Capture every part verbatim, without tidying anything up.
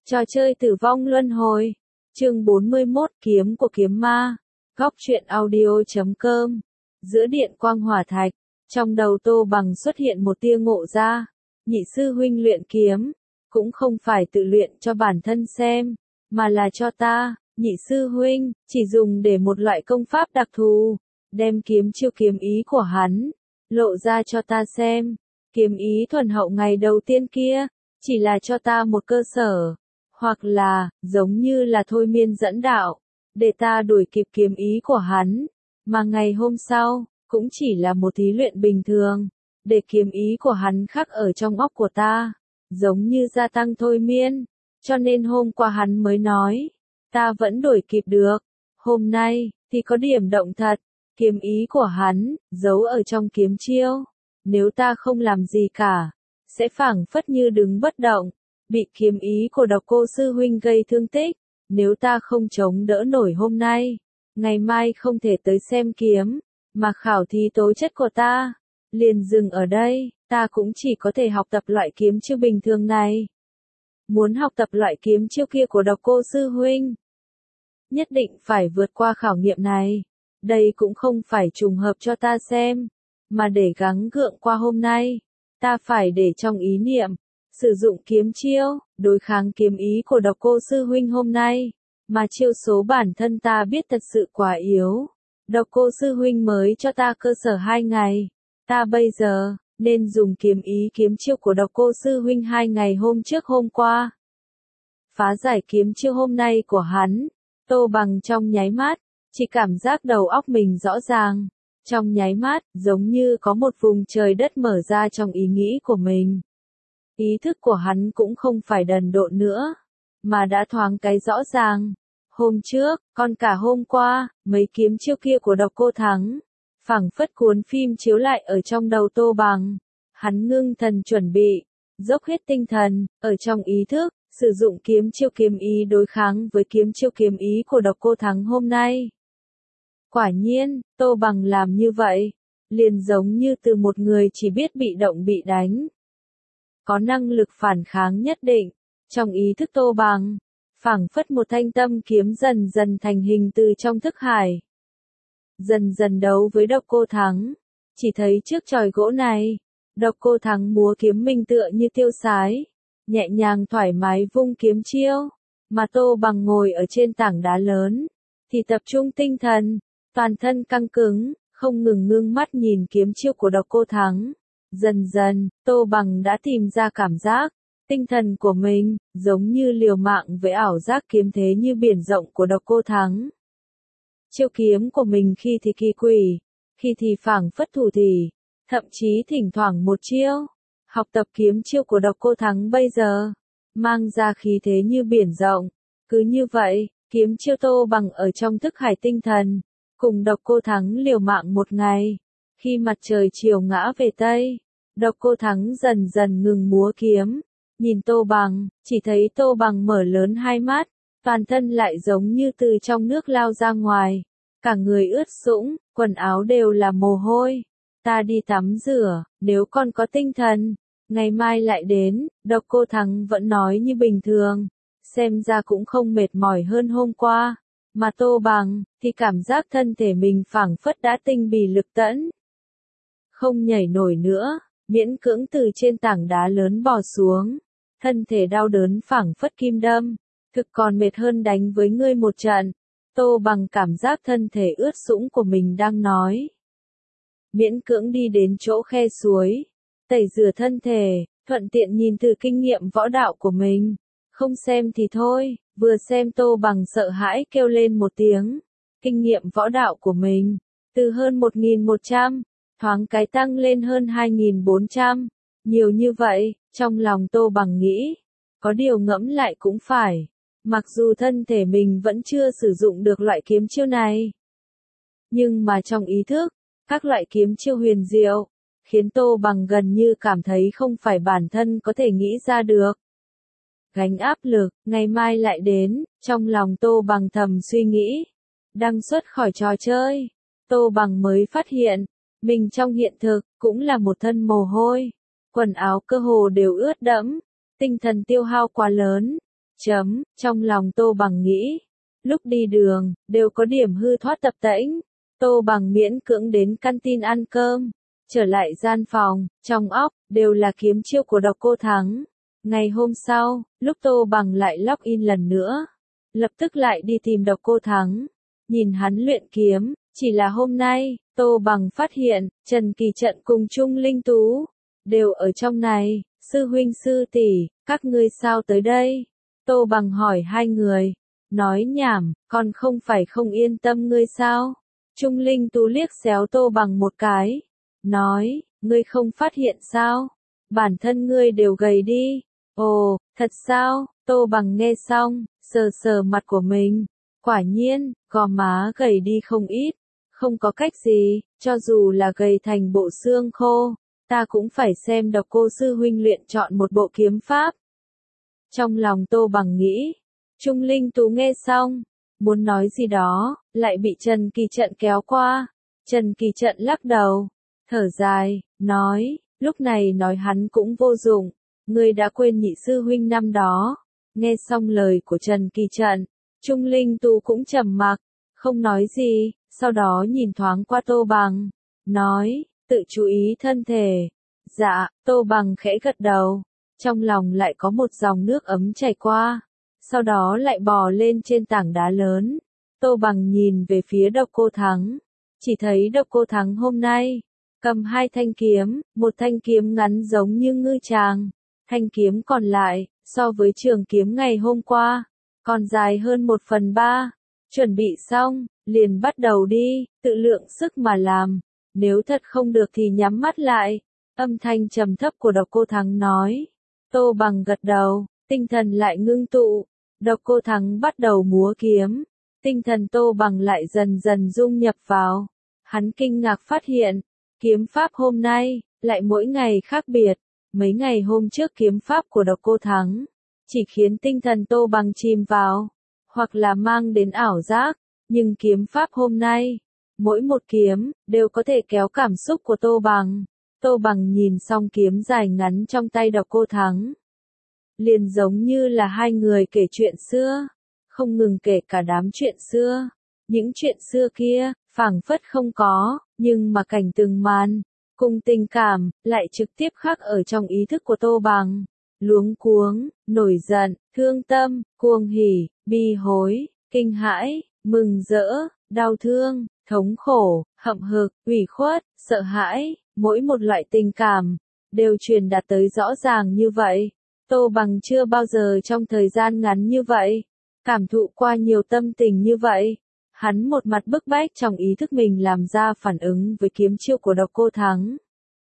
Trò chơi tử vong luân hồi. Chương bốn mươi mốt Kiếm của kiếm ma. Góc truyện audio chấm com. Giữa điện quang hỏa thạch, trong đầu Tô Bằng xuất hiện một tia ngộ ra. Nhị sư huynh luyện kiếm, cũng không phải tự luyện cho bản thân xem, mà là cho ta. Nhị sư huynh chỉ dùng để một loại công pháp đặc thù, đem kiếm chiêu kiếm ý của hắn lộ ra cho ta xem. Kiếm ý thuần hậu ngày đầu tiên kia chỉ là cho ta một cơ sở, hoặc là giống như là thôi miên dẫn đạo, để ta đuổi kịp kiếm ý của hắn. Mà ngày hôm sau cũng chỉ là một thí luyện bình thường, để kiếm ý của hắn khắc ở trong óc của ta, giống như gia tăng thôi miên. Cho nên hôm qua hắn mới nói, ta vẫn đuổi kịp được. Hôm nay thì có điểm động thật, kiếm ý của hắn giấu ở trong kiếm chiêu. Nếu ta không làm gì cả, sẽ phảng phất như đứng bất động, bị kiếm ý của Độc Cô sư huynh gây thương tích. Nếu ta không chống đỡ nổi hôm nay, ngày mai không thể tới xem kiếm, mà khảo thí tố chất của ta liền dừng ở đây. Ta cũng chỉ có thể học tập loại kiếm chiêu bình thường này. Muốn học tập loại kiếm chiêu kia của Độc Cô sư huynh, nhất định phải vượt qua khảo nghiệm này. Đây cũng không phải trùng hợp cho ta xem, mà để gắng gượng qua hôm nay. Ta phải để trong ý niệm sử dụng kiếm chiêu đối kháng kiếm ý của Độc Cô sư huynh hôm nay, mà chiêu số bản thân ta biết thật sự quá yếu. Độc Cô sư huynh mới cho ta cơ sở hai ngày, ta bây giờ nên dùng kiếm ý kiếm chiêu của Độc Cô sư huynh hai ngày hôm trước hôm qua, phá giải kiếm chiêu hôm nay của hắn. Tô Bằng trong nháy mắt chỉ cảm giác đầu óc mình rõ ràng, trong nháy mắt giống như có một vùng trời đất mở ra trong ý nghĩ của mình. Ý thức của hắn cũng không phải đần độn nữa, mà đã thoáng cái rõ ràng. Hôm trước, còn cả hôm qua, mấy kiếm chiêu kia của Độc Cô thắng, phảng phất cuốn phim chiếu lại ở trong đầu Tô Bằng. Hắn ngưng thần chuẩn bị, dốc hết tinh thần, ở trong ý thức, sử dụng kiếm chiêu kiếm ý đối kháng với kiếm chiêu kiếm ý của Độc Cô thắng hôm nay. Quả nhiên, Tô Bằng làm như vậy, liền giống như từ một người chỉ biết bị động bị đánh, có năng lực phản kháng nhất định. Trong ý thức Tô Bằng, phảng phất một thanh tâm kiếm dần dần thành hình từ trong thức hải. Dần dần đấu với Độc Cô thắng, chỉ thấy trước chòi gỗ này, Độc Cô thắng múa kiếm mình tựa như tiêu sái, nhẹ nhàng thoải mái vung kiếm chiêu, mà Tô Bằng ngồi ở trên tảng đá lớn, thì tập trung tinh thần, toàn thân căng cứng, không ngừng ngưng mắt nhìn kiếm chiêu của Độc Cô thắng. Dần dần, Tô Bằng đã tìm ra cảm giác, tinh thần của mình, giống như liều mạng với ảo giác kiếm thế như biển rộng của Độc Cô thắng. Chiêu kiếm của mình khi thì kỳ quỷ, khi thì phảng phất thủ thỉ, thậm chí thỉnh thoảng một chiêu. Học tập kiếm chiêu của Độc Cô thắng bây giờ, mang ra khí thế như biển rộng. Cứ như vậy, kiếm chiêu Tô Bằng ở trong thức hải tinh thần, cùng Độc Cô thắng liều mạng một ngày. Khi mặt trời chiều ngã về Tây, Độc Cô thắng dần dần ngừng múa kiếm, nhìn Tô Bằng, chỉ thấy Tô Bằng mở lớn hai mắt, toàn thân lại giống như từ trong nước lao ra ngoài, cả người ướt sũng, quần áo đều là mồ hôi. Ta đi tắm rửa, nếu con có tinh thần, ngày mai lại đến. Độc Cô thắng vẫn nói như bình thường, xem ra cũng không mệt mỏi hơn hôm qua. Mà Tô Bằng thì cảm giác thân thể mình phảng phất đã tinh bì lực tẫn, không nhảy nổi nữa, miễn cưỡng từ trên tảng đá lớn bò xuống, thân thể đau đớn phảng phất kim đâm, thực còn mệt hơn đánh với ngươi một trận. Tô Bằng cảm giác thân thể ướt sũng của mình đang nói, miễn cưỡng đi đến chỗ khe suối, tẩy rửa thân thể, thuận tiện nhìn từ kinh nghiệm võ đạo của mình. Không xem thì thôi, vừa xem Tô Bằng sợ hãi kêu lên một tiếng. Kinh nghiệm võ đạo của mình, từ hơn một nghìn một trăm, thoáng cái tăng lên hơn hai nghìn bốn trăm. Nhiều như vậy, trong lòng Tô Bằng nghĩ, có điều ngẫm lại cũng phải. Mặc dù thân thể mình vẫn chưa sử dụng được loại kiếm chiêu này, nhưng mà trong ý thức, các loại kiếm chiêu huyền diệu, khiến Tô Bằng gần như cảm thấy không phải bản thân có thể nghĩ ra được. Gánh áp lực, ngày mai lại đến, trong lòng Tô Bằng thầm suy nghĩ. Đang xuất khỏi trò chơi, Tô Bằng mới phát hiện, mình trong hiện thực, cũng là một thân mồ hôi. Quần áo cơ hồ đều ướt đẫm, tinh thần tiêu hao quá lớn. Chấm, trong lòng Tô Bằng nghĩ. Lúc đi đường, đều có điểm hư thoát tập tễnh. Tô Bằng miễn cưỡng đến căn tin ăn cơm. Trở lại gian phòng, trong óc, đều là kiếm chiêu của Độc Cô Thắng. Ngày hôm sau, lúc Tô Bằng lại login lần nữa. Lập tức lại đi tìm Độc Cô Thắng. Nhìn hắn luyện kiếm, chỉ là hôm nay, Tô Bằng phát hiện, Trần Kỳ Trận cùng Trung Linh Tú. Đều ở trong này, sư huynh sư tỷ, các ngươi sao tới đây? Tô Bằng hỏi hai người. Nói nhảm, còn không phải không yên tâm ngươi sao? Trung Linh Tú liếc xéo Tô Bằng một cái. Nói, ngươi không phát hiện sao? Bản thân ngươi đều gầy đi. Ồ, thật sao? Tô Bằng nghe xong, sờ sờ mặt của mình. Quả nhiên, gò má gầy đi không ít. Không có cách gì, cho dù là gầy thành bộ xương khô, ta cũng phải xem Độc Cô sư huynh luyện chọn một bộ kiếm pháp. Trong lòng Tô Bằng nghĩ. Trung Linh Tú nghe xong, muốn nói gì đó, lại bị Trần Kỳ Trận kéo qua. Trần Kỳ Trận lắc đầu, thở dài, nói, lúc này nói hắn cũng vô dụng, ngươi đã quên nhị sư huynh năm đó. Nghe xong lời của Trần Kỳ Trận, Trung Linh Tú cũng trầm mặc, không nói gì, sau đó nhìn thoáng qua Tô Bằng, nói, tự chú ý thân thể. Dạ, Tô Bằng khẽ gật đầu, trong lòng lại có một dòng nước ấm chảy qua. Sau đó lại bò lên trên tảng đá lớn. Tô Bằng nhìn về phía Độc Cô Thắng. Chỉ thấy Độc Cô Thắng hôm nay, cầm hai thanh kiếm, một thanh kiếm ngắn giống như ngư tràng. Thanh kiếm còn lại, so với trường kiếm ngày hôm qua, còn dài hơn một phần ba. Chuẩn bị xong, liền bắt đầu đi, tự lượng sức mà làm. Nếu thật không được thì nhắm mắt lại. Âm thanh trầm thấp của Độc Cô Thắng nói. Tô Bằng gật đầu, tinh thần lại ngưng tụ. Độc Cô Thắng bắt đầu múa kiếm, tinh thần Tô Bằng lại dần dần dung nhập vào. Hắn kinh ngạc phát hiện, kiếm pháp hôm nay, lại mỗi ngày khác biệt. Mấy ngày hôm trước kiếm pháp của Độc Cô Thắng, chỉ khiến tinh thần Tô Bằng chìm vào, hoặc là mang đến ảo giác. Nhưng kiếm pháp hôm nay, mỗi một kiếm, đều có thể kéo cảm xúc của Tô Bằng. Tô Bằng nhìn xong kiếm dài ngắn trong tay Độc Cô Thắng. Liền giống như là hai người kể chuyện xưa, không ngừng kể cả đám chuyện xưa. Những chuyện xưa kia, phảng phất không có, nhưng mà cảnh từng màn, cùng tình cảm, lại trực tiếp khắc ở trong ý thức của Tô Bằng. Luống cuống, nổi giận, thương tâm, cuồng hỉ, bi hối, kinh hãi, mừng rỡ, đau thương, thống khổ, hậm hực, ủy khuất, sợ hãi, mỗi một loại tình cảm, đều truyền đạt tới rõ ràng như vậy. Tô Bằng chưa bao giờ trong thời gian ngắn như vậy, cảm thụ qua nhiều tâm tình như vậy. Hắn một mặt bức bách trong ý thức mình làm ra phản ứng với kiếm chiêu của Độc Cô Thắng.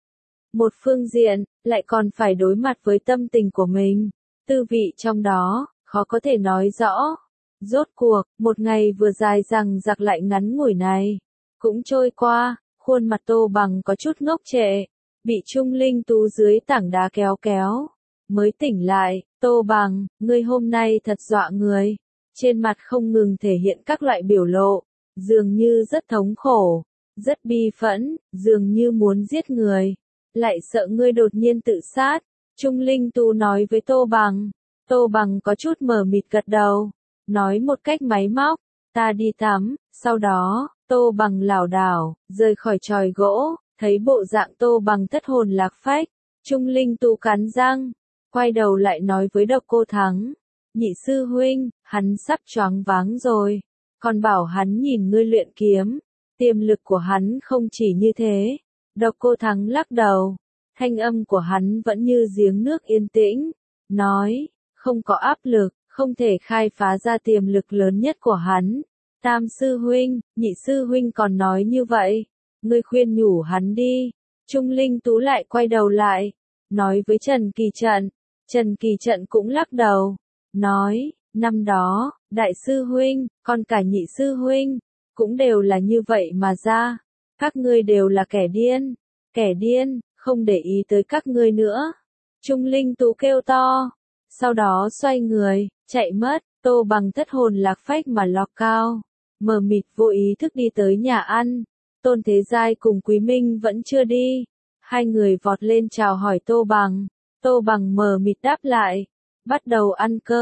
Một phương diện, lại còn phải đối mặt với tâm tình của mình. Tư vị trong đó, khó có thể nói rõ. Rốt cuộc, một ngày vừa dài rằng giặc lại ngắn ngủi này, cũng trôi qua, khuôn mặt Tô Bằng có chút ngốc trệ, bị Trung Linh Tú dưới tảng đá kéo kéo. Mới tỉnh lại, Tô Bằng, ngươi hôm nay thật dọa người. Trên mặt không ngừng thể hiện các loại biểu lộ, dường như rất thống khổ, rất bi phẫn, dường như muốn giết người, lại sợ ngươi đột nhiên tự sát. Trung Linh Tú nói với Tô Bằng. Tô Bằng có chút mờ mịt gật đầu, nói một cách máy móc, ta đi tắm. Sau đó, Tô Bằng lảo đảo, rời khỏi chòi gỗ, thấy bộ dạng Tô Bằng thất hồn lạc phách. Trung Linh Tú cắn răng, quay đầu lại nói với Độc Cô Thắng, nhị sư huynh, hắn sắp choáng váng rồi, còn bảo hắn nhìn ngươi luyện kiếm, tiềm lực của hắn không chỉ như thế. Độc Cô Thắng lắc đầu, thanh âm của hắn vẫn như giếng nước yên tĩnh, nói, không có áp lực, không thể khai phá ra tiềm lực lớn nhất của hắn. Tam sư huynh, nhị sư huynh còn nói như vậy, ngươi khuyên nhủ hắn đi. Trung Linh Tú lại quay đầu lại, nói với Trần Kỳ Trận. Trần Kỳ Trận cũng lắc đầu, nói, năm đó, đại sư huynh, còn cả nhị sư huynh, cũng đều là như vậy mà ra. Các ngươi đều là kẻ điên, kẻ điên, không để ý tới các ngươi nữa. Trung Linh Tú kêu to, sau đó xoay người, chạy mất. Tô Bằng thất hồn lạc phách mà lọt cao, mờ mịt vô ý thức đi tới nhà ăn. Tôn Thế Giai cùng Quý Minh vẫn chưa đi, hai người vọt lên chào hỏi Tô Bằng. Tô Bằng mờ mịt đáp lại, bắt đầu ăn cơm.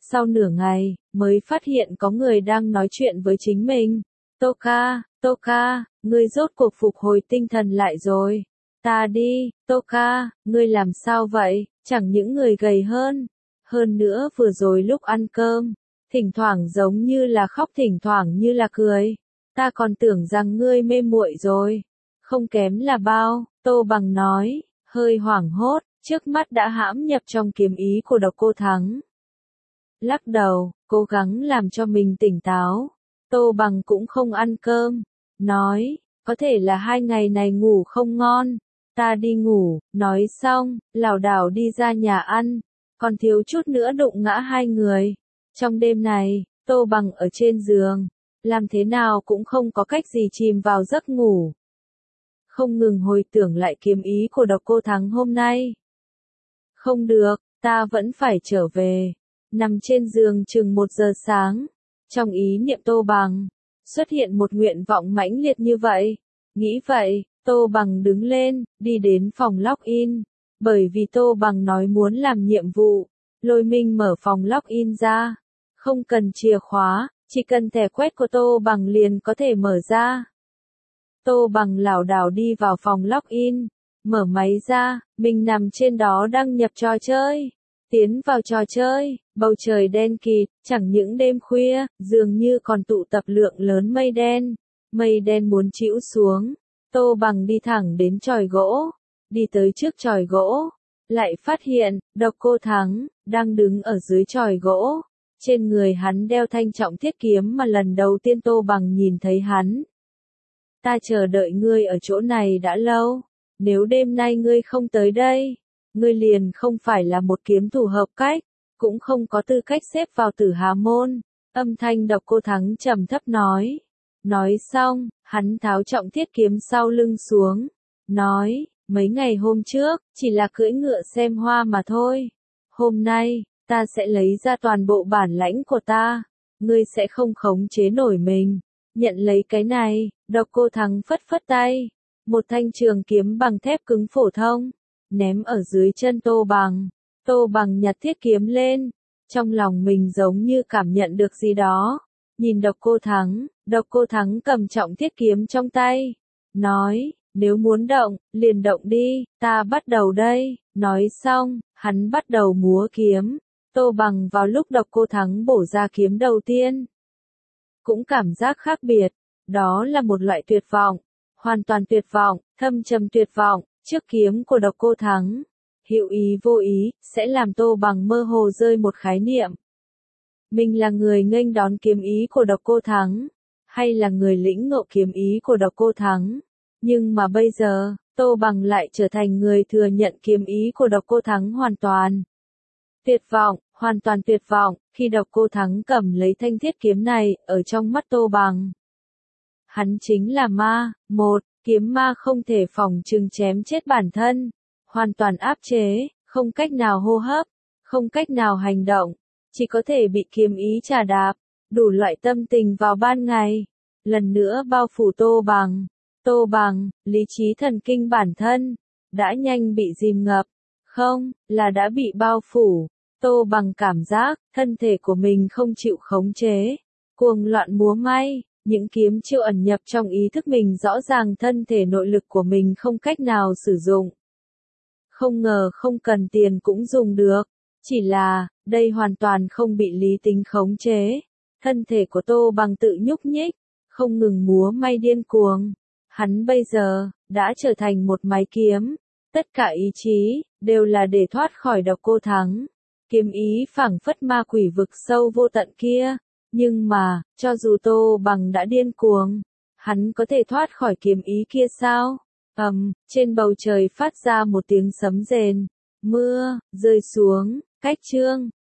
sau nửa ngày, mới phát hiện có người đang nói chuyện với chính mình. Tô ca, Tô ca, ngươi rốt cuộc phục hồi tinh thần lại rồi. Ta đi, Tô ca, ngươi làm sao vậy, chẳng những người gầy hơn. Hơn nữa vừa rồi lúc ăn cơm, thỉnh thoảng giống như là khóc thỉnh thoảng như là cười. Ta còn tưởng rằng ngươi mê muội rồi. Không kém là bao, Tô Bằng nói, hơi hoảng hốt, trước mắt đã hãm nhập trong kiếm ý của Độc Cô Thắng. Lắc đầu, cố gắng làm cho mình tỉnh táo. Tô Bằng cũng không ăn cơm, nói, có thể là hai ngày này ngủ không ngon, ta đi ngủ, nói xong, lảo đảo đi ra nhà ăn, còn thiếu chút nữa đụng ngã hai người. Trong đêm này, Tô Bằng ở trên giường, làm thế nào cũng không có cách gì chìm vào giấc ngủ. Không ngừng hồi tưởng lại kiếm ý của Độc Cô Thắng hôm nay. Không được, ta vẫn phải trở về. Nằm trên giường chừng một giờ sáng, trong ý niệm Tô Bằng, xuất hiện một nguyện vọng mãnh liệt như vậy. Nghĩ vậy, Tô Bằng đứng lên, đi đến phòng login. Bởi vì Tô Bằng nói muốn làm nhiệm vụ, Lôi Minh mở phòng login ra. Không cần chìa khóa, chỉ cần thẻ quét của Tô Bằng liền có thể mở ra. Tô Bằng lảo đảo đi vào phòng login, mở máy ra, mình nằm trên đó đăng nhập trò chơi. Tiến vào trò chơi, bầu trời đen kịt, chẳng những đêm khuya, dường như còn tụ tập lượng lớn mây đen. Mây đen muốn trĩu xuống, Tô Bằng đi thẳng đến chòi gỗ, đi tới trước chòi gỗ, lại phát hiện, Độc Cô Thắng, đang đứng ở dưới chòi gỗ. Trên người hắn đeo thanh trọng thiết kiếm mà lần đầu tiên Tô Bằng nhìn thấy hắn. Ta chờ đợi ngươi ở chỗ này đã lâu, nếu đêm nay ngươi không tới đây, ngươi liền không phải là một kiếm thủ hợp cách, cũng không có tư cách xếp vào Tử Hà môn. Âm thanh Độc Cô Thắng trầm thấp nói. Nói xong, hắn tháo trọng thiết kiếm sau lưng xuống, nói, mấy ngày hôm trước, chỉ là cưỡi ngựa xem hoa mà thôi. Hôm nay, ta sẽ lấy ra toàn bộ bản lãnh của ta, ngươi sẽ không khống chế nổi mình. Nhận lấy cái này, Độc Cô Thắng phất phất tay, một thanh trường kiếm bằng thép cứng phổ thông, ném ở dưới chân Tô Bằng. Tô Bằng nhặt thiết kiếm lên, trong lòng mình giống như cảm nhận được gì đó. Nhìn Độc Cô Thắng, Độc Cô Thắng cầm trọng thiết kiếm trong tay, nói, nếu muốn động, liền động đi, ta bắt đầu đây. Nói xong, hắn bắt đầu múa kiếm. Tô Bằng vào lúc Độc Cô Thắng bổ ra kiếm đầu tiên, cũng cảm giác khác biệt, đó là một loại tuyệt vọng, hoàn toàn tuyệt vọng, thâm trầm tuyệt vọng, trước kiếm của Độc Cô Thắng. Hữu ý vô ý, sẽ làm Tô Bằng mơ hồ rơi một khái niệm. Mình là người nghênh đón kiếm ý của Độc Cô Thắng, hay là người lĩnh ngộ kiếm ý của Độc Cô Thắng. Nhưng mà bây giờ, Tô Bằng lại trở thành người thừa nhận kiếm ý của Độc Cô Thắng hoàn toàn. Tuyệt vọng, hoàn toàn tuyệt vọng, khi Độc Cô Thắng cầm lấy thanh thiết kiếm này, ở trong mắt Tô Bằng. Hắn chính là ma, một, kiếm ma không thể phòng trừng chém chết bản thân, hoàn toàn áp chế, không cách nào hô hấp, không cách nào hành động, chỉ có thể bị kiếm ý trà đạp, đủ loại tâm tình vào ban ngày, lần nữa bao phủ Tô Bằng. Tô Bằng, lý trí thần kinh bản thân, đã nhanh bị dìm ngập, không, là đã bị bao phủ. Tô Bằng cảm giác, thân thể của mình không chịu khống chế, cuồng loạn múa may, những kiếm chiêu ẩn nhập trong ý thức mình rõ ràng thân thể nội lực của mình không cách nào sử dụng. Không ngờ không cần tiền cũng dùng được, chỉ là, đây hoàn toàn không bị lý tính khống chế. Thân thể của Tô Bằng tự nhúc nhích, không ngừng múa may điên cuồng. Hắn bây giờ, đã trở thành một máy kiếm, tất cả ý chí, đều là để thoát khỏi Độc Cô Thắng. Kiếm ý phảng phất ma quỷ vực sâu vô tận kia, nhưng mà, cho dù Tô Bằng đã điên cuồng, hắn có thể thoát khỏi kiếm ý kia sao? Ầm, um, trên bầu trời phát ra một tiếng sấm rền, mưa rơi xuống, cách chương